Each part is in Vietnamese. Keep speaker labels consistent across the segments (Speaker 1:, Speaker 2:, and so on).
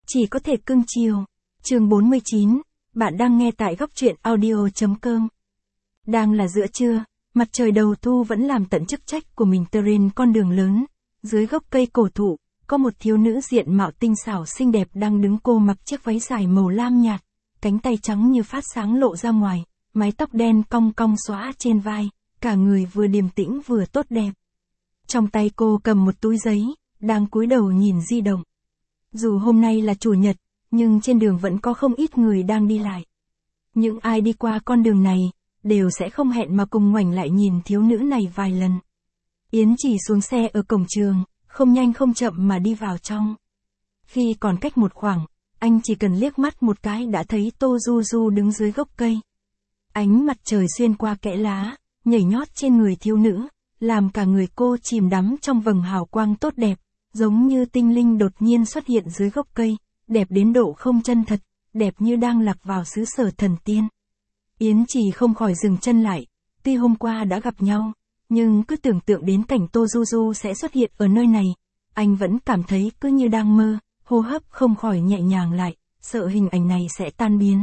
Speaker 1: Chỉ có thể cưng chiều. Chương 49, bạn đang nghe tại góc truyện audio.com. Đang là giữa trưa, mặt trời đầu thu vẫn làm tận chức trách của mình trên con đường lớn. Dưới gốc cây cổ thụ, có một thiếu nữ diện mạo tinh xảo xinh đẹp đang đứng. Cô mặc chiếc váy dài màu lam nhạt, cánh tay trắng như phát sáng lộ ra ngoài, mái tóc đen cong cong xõa trên vai, cả người vừa điềm tĩnh vừa tốt đẹp. Trong tay cô cầm một túi giấy, đang cúi đầu nhìn di động. Dù hôm nay là chủ nhật, nhưng trên đường vẫn có không ít người đang đi lại. Những ai đi qua con đường này, đều sẽ không hẹn mà cùng ngoảnh lại nhìn thiếu nữ này vài lần. Yến Chỉ xuống xe ở cổng trường, không nhanh không chậm mà đi vào trong. Khi còn cách một khoảng, anh chỉ cần liếc mắt một cái đã thấy Tô Du Du đứng dưới gốc cây. Ánh mặt trời xuyên qua kẽ lá, nhảy nhót trên người thiếu nữ, làm cả người cô chìm đắm trong vầng hào quang tốt đẹp, giống như tinh linh đột nhiên xuất hiện dưới gốc cây, đẹp đến độ không chân thật, đẹp như đang lạc vào xứ sở thần tiên. Yến Chỉ không khỏi dừng chân lại, tuy hôm qua đã gặp nhau, nhưng cứ tưởng tượng đến cảnh Tô Du Du sẽ xuất hiện ở nơi này, anh vẫn cảm thấy cứ như đang mơ, hô hấp không khỏi nhẹ nhàng lại, sợ hình ảnh này sẽ tan biến.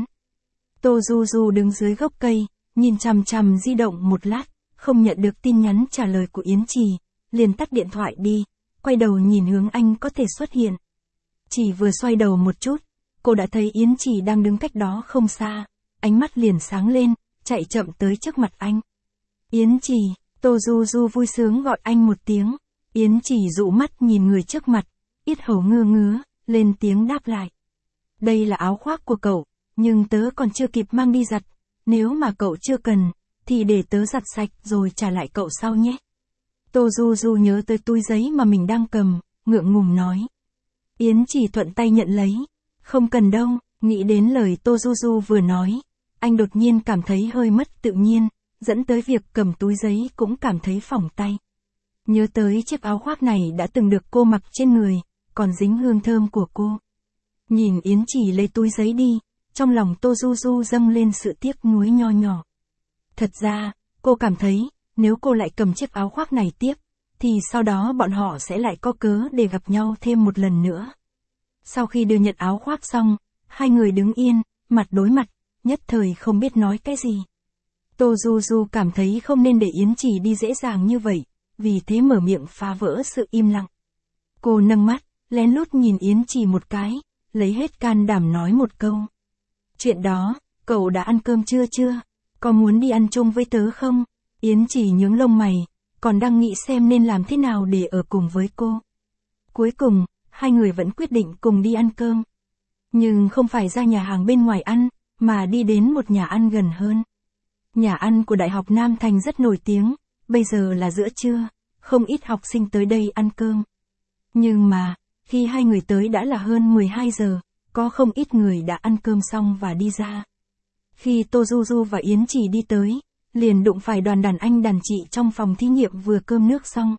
Speaker 1: Tô Du Du đứng dưới gốc cây, nhìn chằm chằm di động một lát, không nhận được tin nhắn trả lời của Yến Chỉ, liền tắt điện thoại đi, quay đầu nhìn hướng anh có thể xuất hiện. Chỉ vừa xoay đầu một chút, cô đã thấy Yến Chỉ đang đứng cách đó không xa, ánh mắt liền sáng lên, chạy chậm tới trước mặt anh. Yến Chỉ, Tô Du Du vui sướng gọi anh một tiếng. Yến Chỉ dụ mắt nhìn người trước mặt, yết hầu ngứa ngứa, lên tiếng đáp lại. Đây là áo khoác của cậu, nhưng tớ còn chưa kịp mang đi giặt, nếu mà cậu chưa cần, thì để tớ giặt sạch rồi trả lại cậu sau nhé. Tô Du Du nhớ tới túi giấy mà mình đang cầm, ngượng ngùng nói. Yến Chỉ thuận tay nhận lấy. Không cần đâu, nghĩ đến lời Tô Du Du vừa nói, anh đột nhiên cảm thấy hơi mất tự nhiên, dẫn tới việc cầm túi giấy cũng cảm thấy phỏng tay. Nhớ tới chiếc áo khoác này đã từng được cô mặc trên người, còn dính hương thơm của cô. Nhìn Yến Chỉ lấy túi giấy đi, trong lòng Tô Du Du dâng lên sự tiếc nuối nho nhỏ. Thật ra, cô cảm thấy, nếu cô lại cầm chiếc áo khoác này tiếp, thì sau đó bọn họ sẽ lại có cớ để gặp nhau thêm một lần nữa. Sau khi đưa nhận áo khoác xong, hai người đứng yên, mặt đối mặt, nhất thời không biết nói cái gì. Tô Du Du cảm thấy không nên để Yến Chỉ đi dễ dàng như vậy, vì thế mở miệng phá vỡ sự im lặng. Cô nâng mắt, lén lút nhìn Yến Chỉ một cái, lấy hết can đảm nói một câu. Chuyện đó, cậu đã ăn cơm chưa? Có muốn đi ăn chung với tớ không? Yến Chỉ nhướng lông mày, còn đang nghĩ xem nên làm thế nào để ở cùng với cô. Cuối cùng, hai người vẫn quyết định cùng đi ăn cơm. Nhưng không phải ra nhà hàng bên ngoài ăn, mà đi đến một nhà ăn gần hơn. Nhà ăn của Đại học Nam Thành rất nổi tiếng, bây giờ là giữa trưa, không ít học sinh tới đây ăn cơm. Nhưng mà, khi hai người tới đã là hơn 12 giờ, có không ít người đã ăn cơm xong và đi ra. Khi Tô Du Du và Yến Chỉ đi tới, liền đụng phải đoàn đàn anh đàn chị trong phòng thí nghiệm vừa cơm nước xong.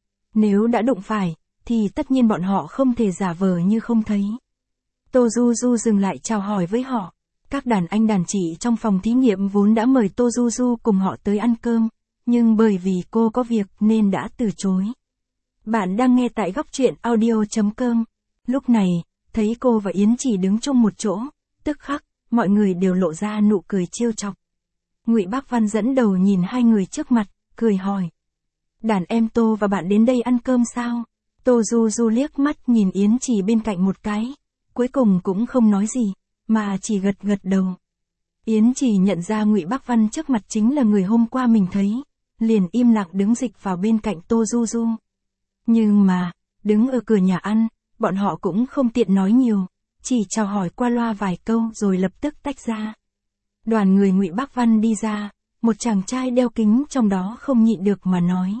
Speaker 1: Nếu đã đụng phải, thì tất nhiên bọn họ không thể giả vờ như không thấy. Tô Du Du dừng lại chào hỏi với họ. Các đàn anh đàn chị trong phòng thí nghiệm vốn đã mời Tô Du Du cùng họ tới ăn cơm, nhưng bởi vì cô có việc nên đã từ chối. Bạn đang nghe tại góc truyện audio.com. Lúc này, thấy cô và Yến Chỉ đứng chung một chỗ, tức khắc, mọi người đều lộ ra nụ cười trêu chọc. Ngụy Bác Văn dẫn đầu nhìn hai người trước mặt, cười hỏi. Đàn em Tô và bạn đến đây ăn cơm sao? Tô Du Du liếc mắt nhìn Yến Chỉ bên cạnh một cái, cuối cùng cũng không nói gì, mà chỉ gật gật đầu. Yến Chỉ nhận ra Ngụy Bác Văn trước mặt chính là người hôm qua mình thấy, liền im lặng đứng dịch vào bên cạnh Tô Du Du. Nhưng mà, đứng ở cửa nhà ăn, bọn họ cũng không tiện nói nhiều, chỉ chào hỏi qua loa vài câu rồi lập tức tách ra. Đoàn người Ngụy Bác Văn đi ra, một chàng trai đeo kính trong đó không nhịn được mà nói.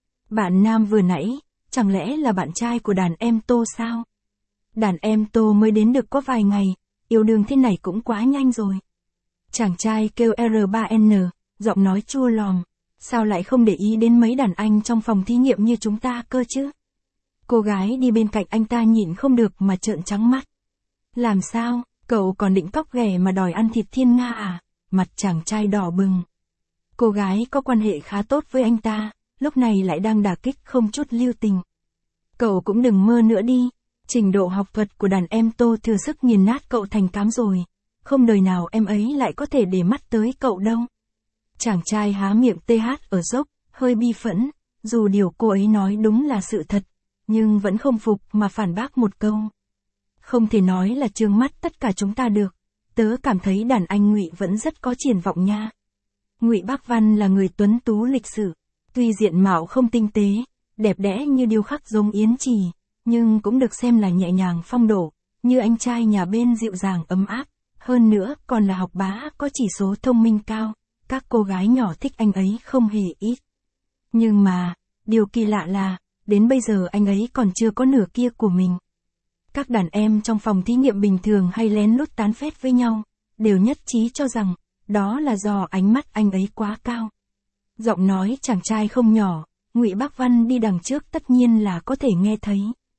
Speaker 1: Bạn nam vừa nãy, chẳng lẽ là bạn trai của đàn em Tô sao? Đàn em Tô mới đến được có vài ngày, yêu đương thế này cũng quá nhanh rồi. Chàng trai kêu R3N, giọng nói chua lòm, sao lại không để ý đến mấy đàn anh trong phòng thí nghiệm như chúng ta cơ chứ? Cô gái đi bên cạnh anh ta nhịn không được mà trợn trắng mắt. Làm sao, cậu còn định cóc ghẻ mà đòi ăn thịt thiên nga à? Mặt chàng trai đỏ bừng. Cô gái có quan hệ khá tốt với anh ta, lúc này lại đang đả kích không chút lưu tình. Cậu cũng đừng mơ nữa đi. Trình độ học thuật của đàn em Tô thừa sức nghiền nát cậu thành cám rồi. Không đời nào em ấy lại có thể để mắt tới cậu đâu. Chàng trai há miệng TH ở dốc, hơi bi phẫn, dù điều cô ấy nói đúng là sự thật, nhưng vẫn không phục mà phản bác một câu. Không thể nói là trương mắt tất cả chúng ta được, tớ cảm thấy đàn anh Ngụy vẫn rất có triển vọng nha. Ngụy Bác Văn là người tuấn tú lịch sự, tuy diện mạo không tinh tế, đẹp đẽ như điêu khắc giống Yến Trì, nhưng cũng được xem là nhẹ nhàng phong độ, như anh trai nhà bên dịu dàng ấm áp, hơn nữa còn là học bá có chỉ số thông minh cao, các cô gái nhỏ thích anh ấy không hề ít. Nhưng mà, điều kỳ lạ là, đến bây giờ anh ấy còn chưa có nửa kia của mình. Các đàn em trong phòng thí nghiệm bình thường hay lén lút tán phét với nhau, đều nhất trí cho rằng, đó là do ánh mắt anh ấy quá cao. Giọng nói chàng trai không nhỏ, Ngụy Bác Văn đi đằng trước tất nhiên là có thể nghe thấy.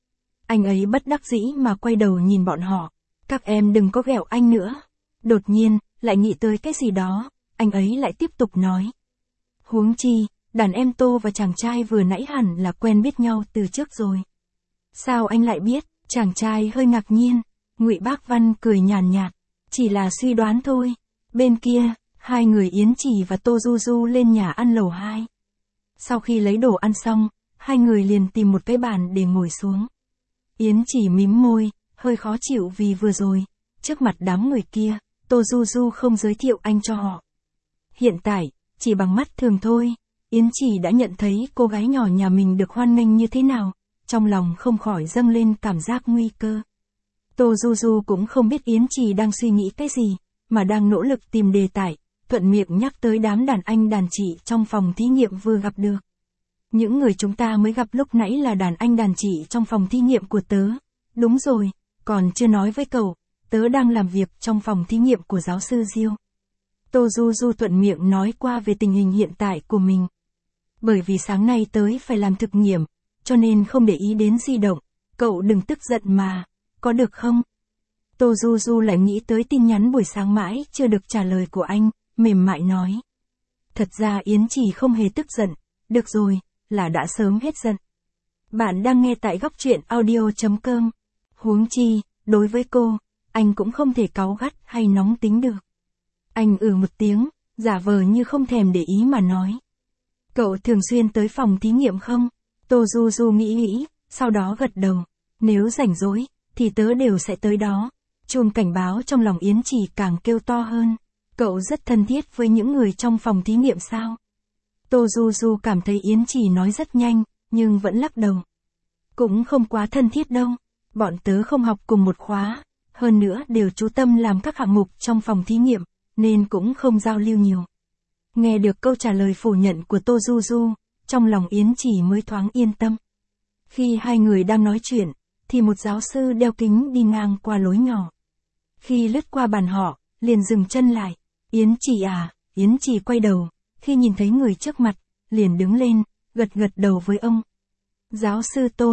Speaker 1: Anh ấy bất đắc dĩ mà quay đầu nhìn bọn họ, các em đừng có ghẹo anh nữa. Đột nhiên, lại nghĩ tới cái gì đó, anh ấy lại tiếp tục nói. Huống chi, đàn em Tô và chàng trai vừa nãy hẳn là quen biết nhau từ trước rồi. Sao anh lại biết? Chàng trai hơi ngạc nhiên, Ngụy Bác Văn cười nhàn nhạt, chỉ là suy đoán thôi. Bên kia, hai người Yến Trì và Tô Du Du lên nhà ăn lầu 2. Sau khi lấy đồ ăn xong, hai người liền tìm một cái bàn để ngồi xuống. Yến Trì mím môi, hơi khó chịu vì vừa rồi, trước mặt đám người kia, Tô Du Du không giới thiệu anh cho họ. Hiện tại, chỉ bằng mắt thường thôi, Yến Trì đã nhận thấy cô gái nhỏ nhà mình được hoan nghênh như thế nào, trong lòng không khỏi dâng lên cảm giác nguy cơ. Tô Du Du cũng không biết Yến Trì đang suy nghĩ cái gì, mà đang nỗ lực tìm đề tài, thuận miệng nhắc tới đám đàn anh đàn chị trong phòng thí nghiệm vừa gặp được. Những người chúng ta mới gặp lúc nãy là đàn anh đàn chị trong phòng thí nghiệm của tớ. Đúng rồi, còn chưa nói với cậu, tớ đang làm việc trong phòng thí nghiệm của giáo sư Diêu. Tô Du Du thuận miệng nói qua về tình hình hiện tại của mình. Bởi vì sáng nay tới phải làm thực nghiệm, cho nên không để ý đến di động, cậu đừng tức giận mà, có được không? Tô Du Du lại nghĩ tới tin nhắn buổi sáng mãi chưa được trả lời của anh, mềm mại nói. Thật ra Yến Trì không hề tức giận, được rồi, là đã sớm hết giận. Bạn đang nghe tại góc truyện audio.com. Huống chi, đối với cô, anh cũng không thể cáu gắt hay nóng tính được. Anh một tiếng, giả vờ như không thèm để ý mà nói. Cậu thường xuyên tới phòng thí nghiệm không? Tô Du Du nghĩ, sau đó gật đầu. Nếu rảnh rỗi, thì tớ đều sẽ tới đó. Chuông cảnh báo trong lòng Yến Trì càng kêu to hơn. Cậu rất thân thiết với những người trong phòng thí nghiệm sao? Tô Du Du cảm thấy Yến Trì nói rất nhanh, nhưng vẫn lắc đầu. Cũng không quá thân thiết đâu. Bọn tớ không học cùng một khóa, hơn nữa đều chú tâm làm các hạng mục trong phòng thí nghiệm, nên cũng không giao lưu nhiều. Nghe được câu trả lời phủ nhận của Tô Du Du, trong lòng Yến Trì mới thoáng yên tâm. Khi hai người đang nói chuyện, thì một giáo sư đeo kính đi ngang qua lối nhỏ. Khi lướt qua bàn họ, liền dừng chân lại. Yến Trì à? Yến Trì quay đầu, khi nhìn thấy người trước mặt, liền đứng lên, gật đầu với ông. Giáo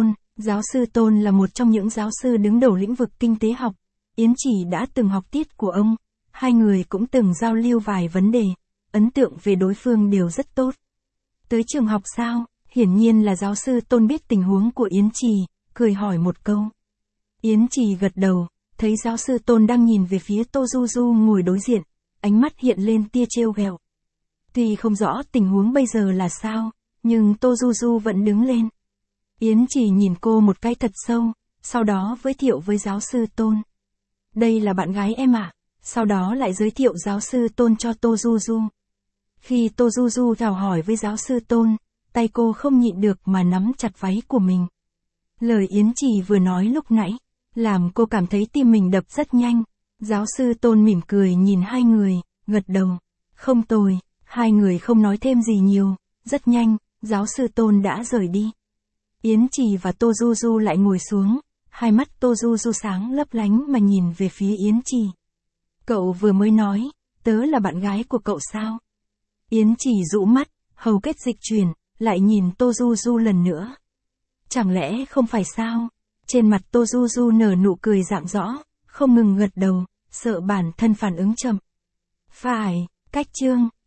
Speaker 1: sư Tôn là một trong những giáo sư đứng đầu lĩnh vực kinh tế học. Yến Trì đã từng học tiết của ông, hai người cũng từng giao lưu vài vấn đề, ấn tượng về đối phương đều rất tốt. Tới trường học sao? Hiển nhiên là giáo sư Tôn biết tình huống của Yến Trì, cười hỏi một câu. Yến Trì gật đầu, thấy giáo sư Tôn đang nhìn về phía Tô Du Du ngồi đối diện, ánh mắt hiện lên tia trêu ghẹo. Tuy không rõ tình huống bây giờ là sao, nhưng Tô Du Du vẫn đứng lên. Yến Trì nhìn cô một cái thật sâu, sau đó giới thiệu với giáo sư Tôn. Đây là bạn gái em ạ. Sau đó lại giới thiệu giáo sư Tôn cho Tô Du Du. Khi Tô Du Du chào hỏi với giáo sư Tôn, tay cô không nhịn được mà nắm chặt váy của mình. Lời Yến Trì vừa nói lúc nãy, làm cô cảm thấy tim mình đập rất nhanh. Giáo sư Tôn mỉm cười nhìn hai người, gật đầu. Không tồi, hai người không nói thêm gì nhiều, rất nhanh, giáo sư Tôn đã rời đi. Yến Trì và Tô Du Du lại ngồi xuống, hai mắt Tô Du Du sáng lấp lánh mà nhìn về phía Yến Trì. Cậu vừa mới nói, tớ là bạn gái của cậu sao? Yến Trì rũ mắt, hầu kết dịch chuyển, lại nhìn Tô Du Du lần nữa. Chẳng lẽ không phải sao? Trên mặt Tô Du Du nở nụ cười rạng rõ, không ngừng gật đầu, sợ bản thân phản ứng chậm. Phải, cách chương.